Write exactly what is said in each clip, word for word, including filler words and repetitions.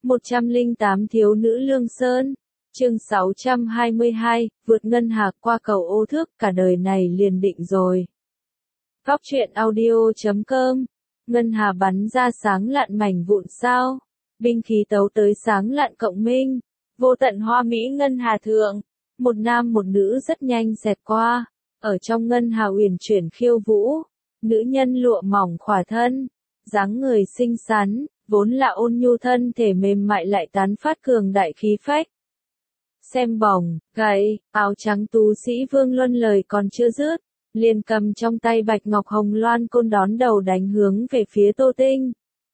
một trăm lẻ tám Thiếu nữ Lương Sơn. Chương sáu trăm hai mươi hai, vượt ngân hà qua cầu ô thước, cả đời này liền định rồi. Góc truyện audio chấm com. Ngân hà bắn ra sáng lạn mảnh vụn sao. Binh khí tấu tới sáng lạn cộng minh. Vô tận hoa mỹ ngân hà thượng. Một nam một nữ rất nhanh xẹt qua. Ở trong ngân hà uyển chuyển khiêu vũ. Nữ nhân lụa mỏng khỏa thân. Dáng người xinh xắn, vốn là ôn nhu thân thể mềm mại lại tán phát cường đại khí phách. Xem bổng, gậy, áo trắng tú sĩ Vương Luân lời còn chưa dứt, liền cầm trong tay bạch ngọc hồng loan côn đón đầu đánh hướng về phía Tô Tinh.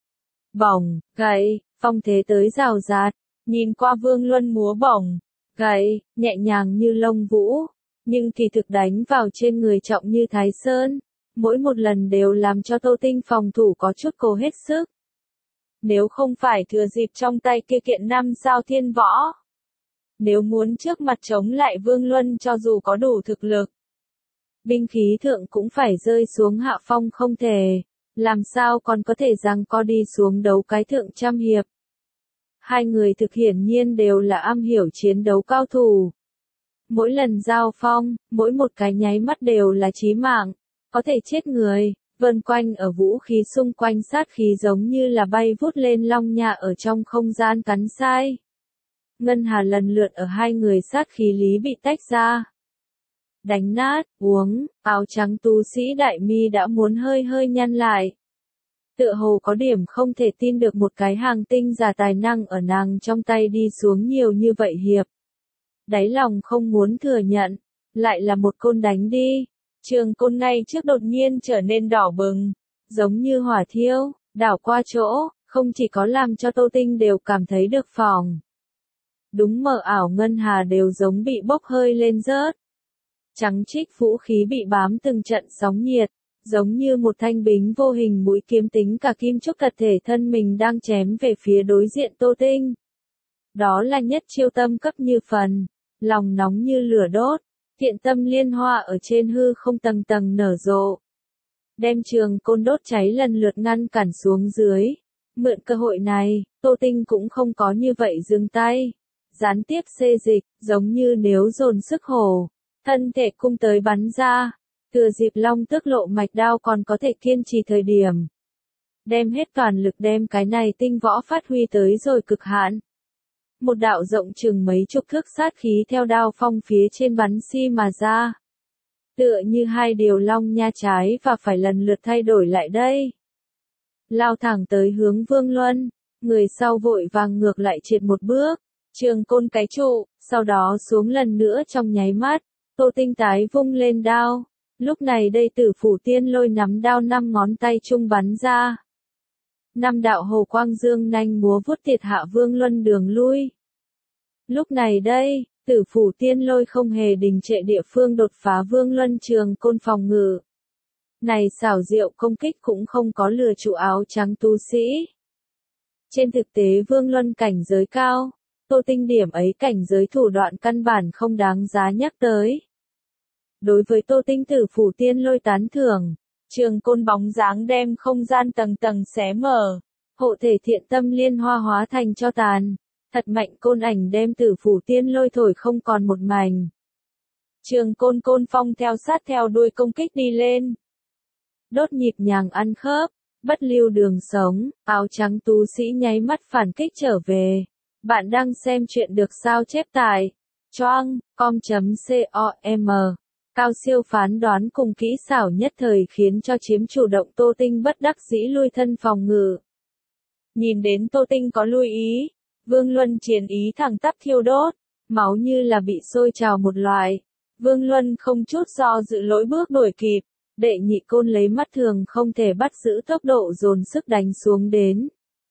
Bổng, gậy, phong thế tới rào rạt, nhìn qua Vương Luân múa bổng, gậy, nhẹ nhàng như lông vũ, nhưng kỳ thực đánh vào trên người trọng như Thái Sơn, mỗi một lần đều làm cho Tô Tinh phòng thủ có chút cố hết sức. Nếu không phải thừa dịp trong tay kia kiện năm sao thiên võ, nếu muốn trước mặt chống lại Vương Luân cho dù có đủ thực lực, binh khí thượng cũng phải rơi xuống hạ phong không thể, làm sao còn có thể giằng co đi xuống đấu cái thượng trăm hiệp. Hai người thực hiển nhiên đều là am hiểu chiến đấu cao thủ. Mỗi lần giao phong, mỗi một cái nháy mắt đều là chí mạng, có thể chết người, vần quanh ở vũ khí xung quanh sát khí giống như là bay vút lên long nha ở trong không gian cắn sai. Ngân hà lần lượt ở hai người sát khí lý bị tách ra. Đánh nát, uống, áo trắng tú sĩ đại mi đã muốn hơi hơi nhăn lại. Tựa hồ có điểm không thể tin được một cái hàng tinh giả tài năng ở nàng trong tay đi xuống nhiều như vậy hiệp. Đáy lòng không muốn thừa nhận, lại là một côn đánh đi. Trường côn ngay trước đột nhiên trở nên đỏ bừng, giống như hỏa thiêu, đảo qua chỗ, không chỉ có làm cho Tô Tinh đều cảm thấy được phỏng. Đúng mờ ảo ngân hà đều giống bị bốc hơi lên rớt. Trắng trích vũ khí bị bám từng trận sóng nhiệt, giống như một thanh bính vô hình mũi kiếm tính cả kim chúc thật thể thân mình đang chém về phía đối diện Tô Tinh. Đó là nhất chiêu tâm cấp như phần, lòng nóng như lửa đốt, thiện tâm liên hoa ở trên hư không tầng tầng nở rộ. Đem trường côn đốt cháy lần lượt ngăn cản xuống dưới. Mượn cơ hội này, Tô Tinh cũng không có như vậy dừng tay. Gián tiếp xê dịch, giống như nếu dồn sức hổ, thân thể cung tới bắn ra, thừa dịp long tức lộ mạch đao còn có thể kiên trì thời điểm. Đem hết toàn lực đem cái này tinh võ phát huy tới rồi cực hạn. Một đạo rộng chừng mấy chục thước sát khí theo đao phong phía trên bắn xi mà ra. Tựa như hai điều long nha trái và phải lần lượt thay đổi lại đây. Lao thẳng tới hướng Vương Luân, người sau vội vàng ngược lại triệt một bước. Trường côn cái trụ, sau đó xuống lần nữa trong nháy mắt, Tô Tinh tái vung lên đao, lúc này đây Tử Phủ Tiên Lôi nắm đao năm ngón tay chung bắn ra. Năm đạo hồ quang dương nanh múa vuốt tiệt hạ Vương Luân đường lui. Lúc này đây, Tử Phủ Tiên Lôi không hề đình trệ địa phương đột phá Vương Luân trường côn phòng ngự. Này xảo diệu công kích cũng không có lừa trụ áo trắng tu sĩ. Trên thực tế Vương Luân cảnh giới cao. Tô Tinh điểm ấy cảnh giới thủ đoạn căn bản không đáng giá nhắc tới. Đối với Tô Tinh Tử Phủ Tiên Lôi tán thưởng, trường côn bóng dáng đem không gian tầng tầng xé mở, hộ thể thiện tâm liên hoa hóa thành cho tàn, thật mạnh côn ảnh đem Tử Phủ Tiên Lôi thổi không còn một mảnh. Trường côn côn phong theo sát theo đuôi công kích đi lên. Đốt nhịp nhàng ăn khớp, bất lưu đường sống, áo trắng tú sĩ nháy mắt phản kích trở về. Bạn đang xem chuyện được sao chép tại choang com.com. Cao siêu phán đoán cùng kỹ xảo nhất thời khiến cho chiếm chủ động Tô Tinh bất đắc dĩ lui thân phòng ngự. Nhìn đến Tô Tinh có lui ý, Vương Luân chiến ý thẳng tắp thiêu đốt, máu như là bị sôi trào một loại. Vương Luân không chút do dự lỗi bước đuổi kịp, đệ nhị côn lấy mắt thường không thể bắt giữ tốc độ dồn sức đánh xuống đến.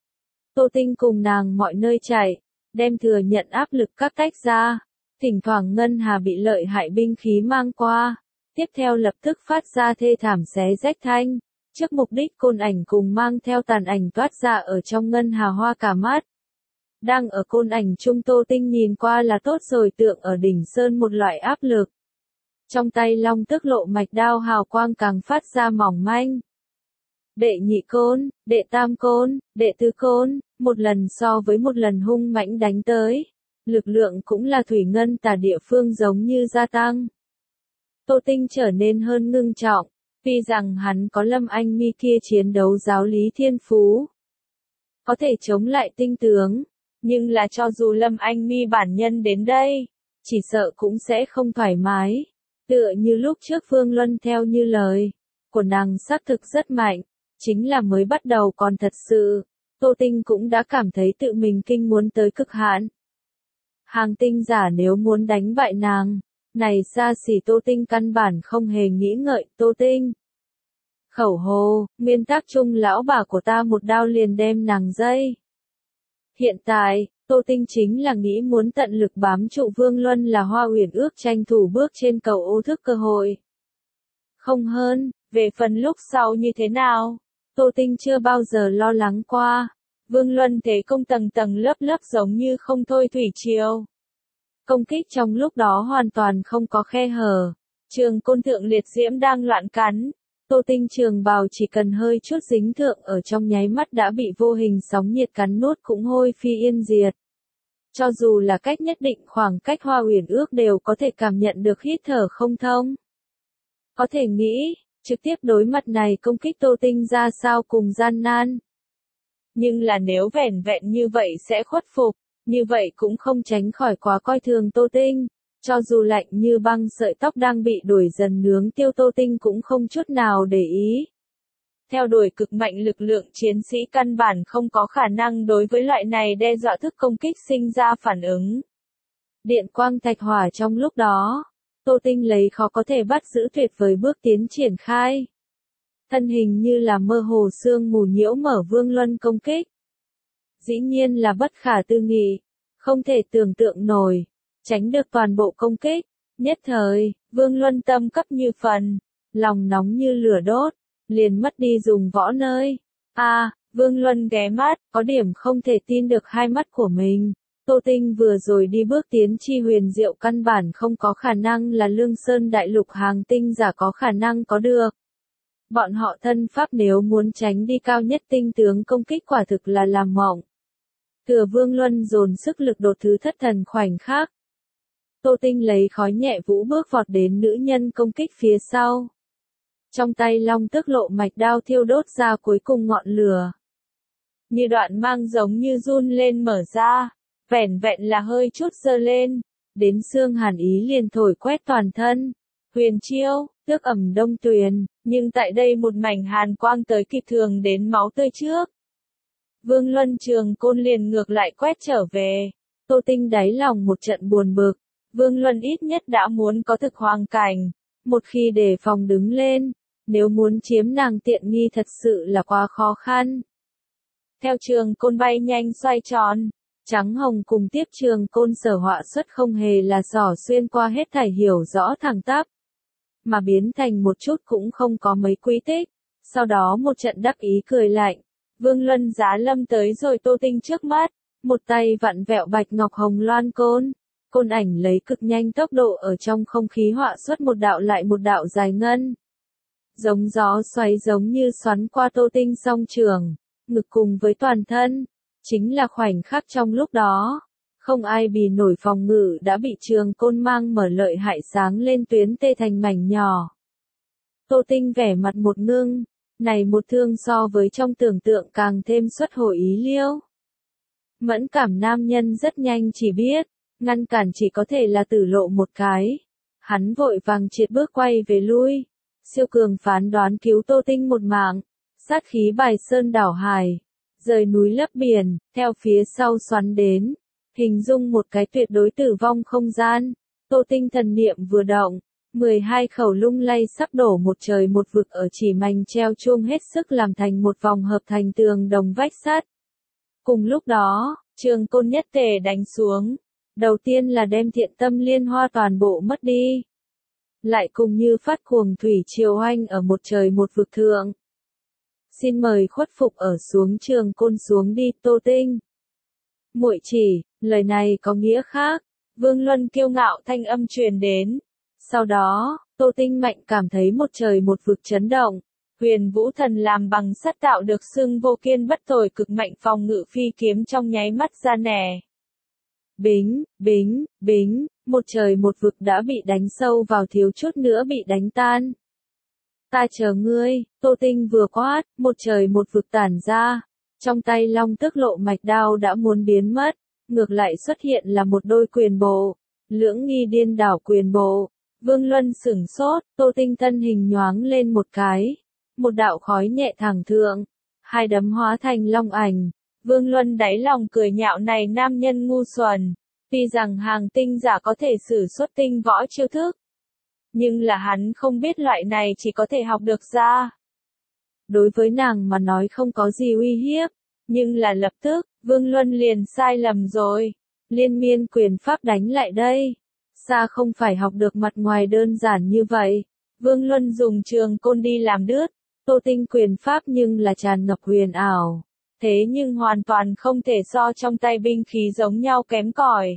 Tô Tinh cùng nàng mọi nơi chạy, đem thừa nhận áp lực các tách ra, thỉnh thoảng ngân hà bị lợi hại binh khí mang qua, tiếp theo lập tức phát ra thê thảm xé rách thanh, trước mục đích côn ảnh cùng mang theo tàn ảnh toát ra ở trong ngân hà hoa cả mắt. Đang ở côn ảnh trung Tô Tinh nhìn qua là tốt rồi tượng ở đỉnh sơn một loại áp lực. Trong tay long tức lộ mạch đao hào quang càng phát ra mỏng manh. đệ nhị côn, đệ tam côn, đệ tứ côn, một lần so với một lần hung mãnh đánh tới. Lực lượng cũng là thủy ngân tà địa phương giống như gia tăng. Tô Tinh trở nên hơn ngưng trọng, tuy rằng hắn có Lâm Anh Mi kia chiến đấu giáo lý thiên phú, có thể chống lại tinh tướng, nhưng là cho dù Lâm Anh Mi bản nhân đến đây, chỉ sợ cũng sẽ không thoải mái. Tựa như lúc trước Phương Luân theo như lời của nàng xác thực rất mạnh, chính là mới bắt đầu còn thật sự, Tô Tinh cũng đã cảm thấy tự mình kinh muốn tới cực hạn. Hàng tinh giả nếu muốn đánh bại nàng, này xa xỉ Tô Tinh căn bản không hề nghĩ ngợi. Tô Tinh khẩu hồ, nguyên tắc chung lão bà của ta một đao liền đem nàng dây. Hiện tại, Tô Tinh chính là nghĩ muốn tận lực bám trụ Vương Luân là Hoa Uyển Ước tranh thủ bước trên cầu ô thức cơ hội. Không hơn, về phần lúc sau như thế nào, Tô Tinh chưa bao giờ lo lắng qua. Vương Luân thế công tầng tầng lớp lớp giống như không thôi thủy triều. Công kích trong lúc đó hoàn toàn không có khe hở. Trường côn thượng liệt diễm đang loạn cắn. Tô Tinh trường bào chỉ cần hơi chút dính thượng ở trong nháy mắt đã bị vô hình sóng nhiệt cắn nuốt cũng hôi phi yên diệt. Cho dù là cách nhất định khoảng cách Hoa Uyển Ước đều có thể cảm nhận được hít thở không thông. Có thể nghĩ, trực tiếp đối mặt này công kích Tô Tinh ra sao cùng gian nan. Nhưng là nếu vẻn vẹn như vậy sẽ khuất phục, như vậy cũng không tránh khỏi quá coi thường Tô Tinh. Cho dù lạnh như băng sợi tóc đang bị đuổi dần nướng tiêu, Tô Tinh cũng không chút nào để ý. Theo đuổi cực mạnh lực lượng chiến sĩ căn bản không có khả năng đối với loại này đe dọa thức công kích sinh ra phản ứng. Điện quang thạch hỏa trong lúc đó, Tô Tinh lấy khó có thể bắt giữ tuyệt vời bước tiến triển khai. Thân hình như là mơ hồ sương mù nhiễu mở Vương Luân công kích. Dĩ nhiên là bất khả tư nghị, không thể tưởng tượng nổi, tránh được toàn bộ công kích. Nhất thời, Vương Luân tâm cấp như phần, lòng nóng như lửa đốt, liền mất đi dùng võ nơi. A, à, Vương Luân ghé mắt, có điểm không thể tin được hai mắt của mình. Tô Tinh vừa rồi đi bước tiến chi huyền diệu căn bản không có khả năng là Lương Sơn đại lục hàng tinh giả có khả năng có được. Bọn họ thân pháp nếu muốn tránh đi cao nhất tinh tướng công kích quả thực là làm mộng. Thừa Vương Luân dồn sức lực đột thứ thất thần khoảnh khắc. Tô Tinh lấy khói nhẹ vũ bước vọt đến nữ nhân công kích phía sau. Trong tay long tức lộ mạch đao thiêu đốt ra cuối cùng ngọn lửa. Như đoạn mang giống như run lên mở ra, vẻn vẹn là hơi chút giơ lên, đến xương hàn ý liền thổi quét toàn thân. Huyền chiêu, tước ẩm đông tuyền, nhưng tại đây một mảnh hàn quang tới kịp thường đến máu tươi trước. Vương Luân trường côn liền ngược lại quét trở về. Tô Tinh đáy lòng một trận buồn bực. Vương Luân ít nhất đã muốn có thực hoàng cảnh. Một khi đề phòng đứng lên, nếu muốn chiếm nàng tiện nghi thật sự là quá khó khăn. Theo trường côn bay nhanh xoay tròn, trắng hồng cùng tiếp trường côn sở họa xuất không hề là giỏ xuyên qua hết thảy hiểu rõ thẳng tắp, mà biến thành một chút cũng không có mấy quy tích. Sau đó một trận đắc ý cười lạnh, Vương Luân giá lâm tới rồi Tô Tinh trước mắt, một tay vặn vẹo bạch ngọc hồng loan côn, côn ảnh lấy cực nhanh tốc độ ở trong không khí họa xuất một đạo lại một đạo dài ngân. Giống gió xoáy giống như xoắn qua Tô Tinh song trường, ngực cùng với toàn thân, chính là khoảnh khắc trong lúc đó. Không ai bì nổi phòng ngự đã bị trường côn mang mở lợi hại sáng lên tuyến tê thành mảnh nhỏ. Tô Tinh vẻ mặt một ngưng, này một thương so với trong tưởng tượng càng thêm xuất hồi ý liêu. Mẫn cảm nam nhân rất nhanh chỉ biết, ngăn cản chỉ có thể là tử lộ một cái. Hắn vội vàng triệt bước quay về lui, siêu cường phán đoán cứu Tô Tinh một mạng, sát khí bài sơn đảo hải, rời núi lấp biển, theo phía sau xoắn đến. Hình dung một cái tuyệt đối tử vong không gian, Tô Tinh thần niệm vừa động, mười hai khẩu lung lay sắp đổ một trời một vực ở chỉ mảnh treo chuông hết sức làm thành một vòng hợp thành tường đồng vách sắt. Cùng lúc đó, trường côn nhất tề đánh xuống, đầu tiên là đem thiện tâm liên hoa toàn bộ mất đi. Lại cùng như phát cuồng thủy triều oanh ở một trời một vực thượng. Xin mời khuất phục ở xuống trường côn xuống đi Tô Tinh. Muội chỉ, lời này có nghĩa khác, Vương Luân kiêu ngạo thanh âm truyền đến. Sau đó, Tô Tinh mạnh cảm thấy một trời một vực chấn động, Huyền Vũ Thần làm bằng sắt tạo được xưng vô kiên bất tồi cực mạnh phòng ngự phi kiếm trong nháy mắt ra nẻ. Bính, bính, bính, một trời một vực đã bị đánh sâu vào thiếu chút nữa bị đánh tan. Ta chờ ngươi, Tô Tinh vừa quát, một trời một vực tản ra. Trong tay long tức lộ mạch đao đã muốn biến mất, ngược lại xuất hiện là một đôi quyền bộ. Lưỡng nghi điên đảo quyền bộ. Vương Luân sửng sốt, Tô Tinh thân hình nhoáng lên một cái. Một đạo khói nhẹ thẳng thượng. Hai đấm hóa thành long ảnh. Vương Luân đáy lòng cười nhạo này nam nhân ngu xuẩn. Tuy rằng hàng tinh giả có thể sử xuất tinh võ chiêu thức. Nhưng là hắn không biết loại này chỉ có thể học được ra. Đối với nàng mà nói không có gì uy hiếp. Nhưng là lập tức, Vương Luân liền sai lầm rồi. Liên miên quyền pháp đánh lại đây. Xa không phải học được mặt ngoài đơn giản như vậy. Vương Luân dùng trường côn đi làm đứt. Tô Tinh quyền pháp nhưng là tràn ngập huyền ảo. Thế nhưng hoàn toàn không thể so trong tay binh khí giống nhau kém cỏi.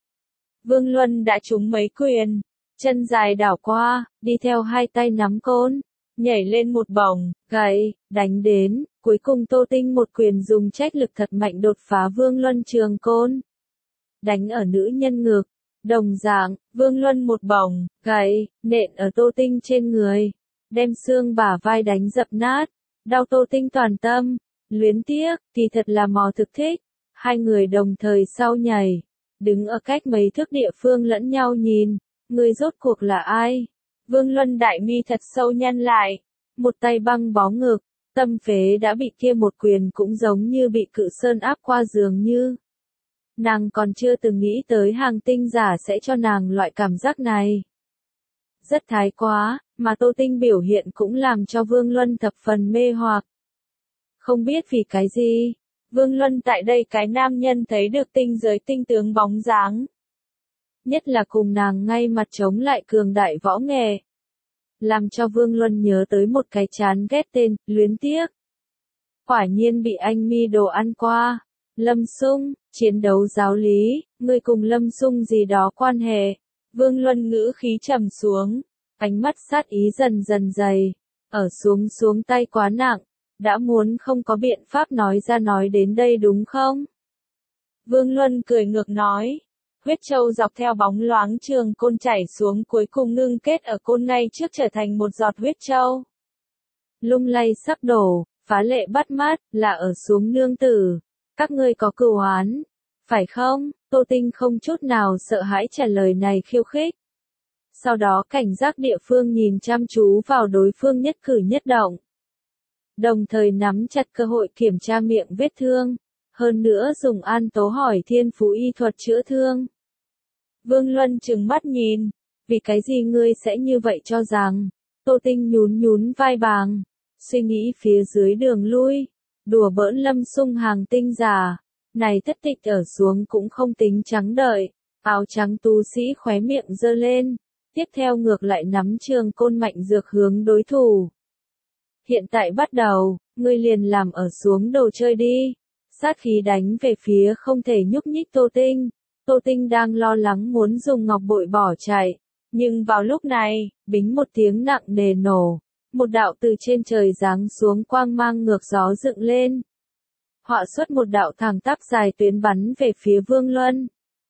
Vương Luân đã trúng mấy quyền. Chân dài đảo qua, đi theo hai tay nắm côn. Nhảy lên một bổng, gậy, đánh đến. Cuối cùng Tô Tinh một quyền dùng trách lực thật mạnh đột phá Vương Luân trường côn. Đánh ở nữ nhân ngực. Đồng dạng, Vương Luân một bổng, gậy, nện ở Tô Tinh trên người. Đem xương bả vai đánh dập nát. Đau Tô Tinh toàn tâm. Luyến tiếc, thì thật là mò thực thích. Hai người đồng thời sau nhảy. Đứng ở cách mấy thước địa phương lẫn nhau nhìn. Người rốt cuộc là ai? Vương Luân đại mi thật sâu nhăn lại. Một tay băng bó ngực. Tâm phế đã bị kia một quyền cũng giống như bị cự sơn áp qua dường như. Nàng còn chưa từng nghĩ tới hàng tinh giả sẽ cho nàng loại cảm giác này. Rất thái quá, mà Tô Tinh biểu hiện cũng làm cho Vương Luân thập phần mê hoặc. Không biết vì cái gì, Vương Luân tại đây cái nam nhân thấy được tinh giới tinh tướng bóng dáng. Nhất là cùng nàng ngay mặt chống lại cường đại võ nghệ. Làm cho Vương Luân nhớ tới một cái chán ghét tên, luyến tiếc. Quả nhiên bị anh mi đồ ăn qua. Lâm Sung, chiến đấu giáo lý, ngươi cùng Lâm Sung gì đó quan hệ. Vương Luân ngữ khí trầm xuống, ánh mắt sát ý dần dần dày. Ở xuống xuống tay quá nặng, đã muốn không có biện pháp nói ra nói đến đây đúng không? Vương Luân cười ngược nói. Huyết châu dọc theo bóng loáng trường côn chảy xuống cuối cùng ngưng kết ở côn ngay trước trở thành một giọt huyết châu. Lung lay sắp đổ, phá lệ bắt mắt, là ở xuống nương tử. Các ngươi có cừu oán, phải không? Tô Tinh không chút nào sợ hãi trả lời này khiêu khích. Sau đó cảnh giác địa phương nhìn chăm chú vào đối phương nhất cử nhất động. Đồng thời nắm chặt cơ hội kiểm tra miệng vết thương. Hơn nữa dùng An Tố hỏi thiên phú y thuật chữa thương. Vương Luân trừng mắt nhìn. Vì cái gì ngươi sẽ như vậy cho rằng? Tô Tinh nhún nhún vai bàng. Suy nghĩ phía dưới đường lui. Đùa bỡn Lâm Sung hàng tinh giả. Này thất tịch ở xuống cũng không tính trắng đợi. Áo trắng tu sĩ khóe miệng giơ lên. Tiếp theo ngược lại nắm trường côn mạnh dược hướng đối thủ. Hiện tại bắt đầu, ngươi liền làm ở xuống đồ chơi đi. Sát khí đánh về phía không thể nhúc nhích Tô Tinh. Tô Tinh đang lo lắng muốn dùng ngọc bội bỏ chạy. Nhưng vào lúc này, bính một tiếng nặng nề nổ. Một đạo từ trên trời giáng xuống quang mang ngược gió dựng lên. Họa xuất một đạo thẳng tắp dài tuyến bắn về phía Vương Luân.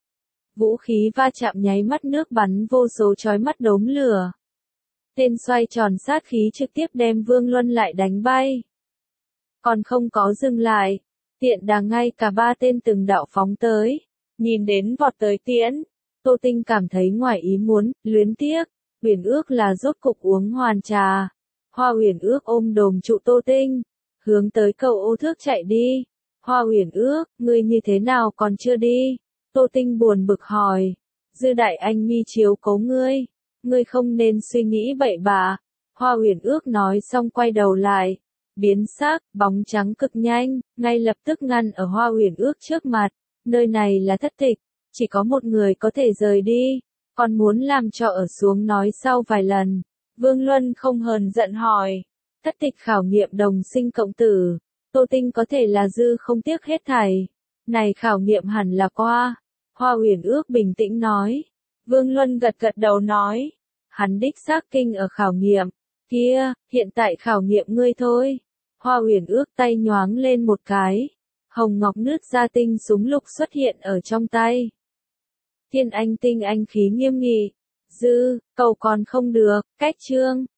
Vũ khí va chạm nháy mắt nước bắn vô số chói mắt đốm lửa. Tên xoay tròn sát khí trực tiếp đem Vương Luân lại đánh bay. Còn không có dừng lại. Tiện đà ngay cả ba tên từng đạo phóng tới. Nhìn đến vọt tới tiễn. Tô Tinh cảm thấy ngoài ý muốn, luyến tiếc. Uyển Ước là rốt cục uống hoàn trà. Hoa Uyển Ước ôm đồm trụ Tô Tinh. Hướng tới cầu ô thước chạy đi. Hoa Uyển Ước, ngươi như thế nào còn chưa đi? Tô Tinh buồn bực hỏi. Dư đại anh mi chiếu cố ngươi. Ngươi không nên suy nghĩ bậy bạ. Hoa Uyển Ước nói xong quay đầu lại. Biến sắc, bóng trắng cực nhanh, ngay lập tức ngăn ở Hoa Uyển Ước trước mặt. Nơi này là thất tịch, chỉ có một người có thể rời đi. Còn muốn làm cho ở xuống nói sau vài lần. Vương Luân không hờn giận hỏi. Thất tịch khảo nghiệm đồng sinh cộng tử. Tô Tinh có thể là dư không tiếc hết thảy. Này khảo nghiệm hẳn là qua. Hoa Uyển Ước bình tĩnh nói. Vương Luân gật gật đầu nói. Hắn đích xác kinh ở khảo nghiệm. Kia, hiện tại khảo nghiệm ngươi thôi. Hoa Uyển ước tay nhoáng lên một cái. Hồng ngọc nứt ra tinh súng lục xuất hiện ở trong tay. Thiên Anh tinh anh khí nghiêm nghị. Dư, cầu còn không được, cách chương.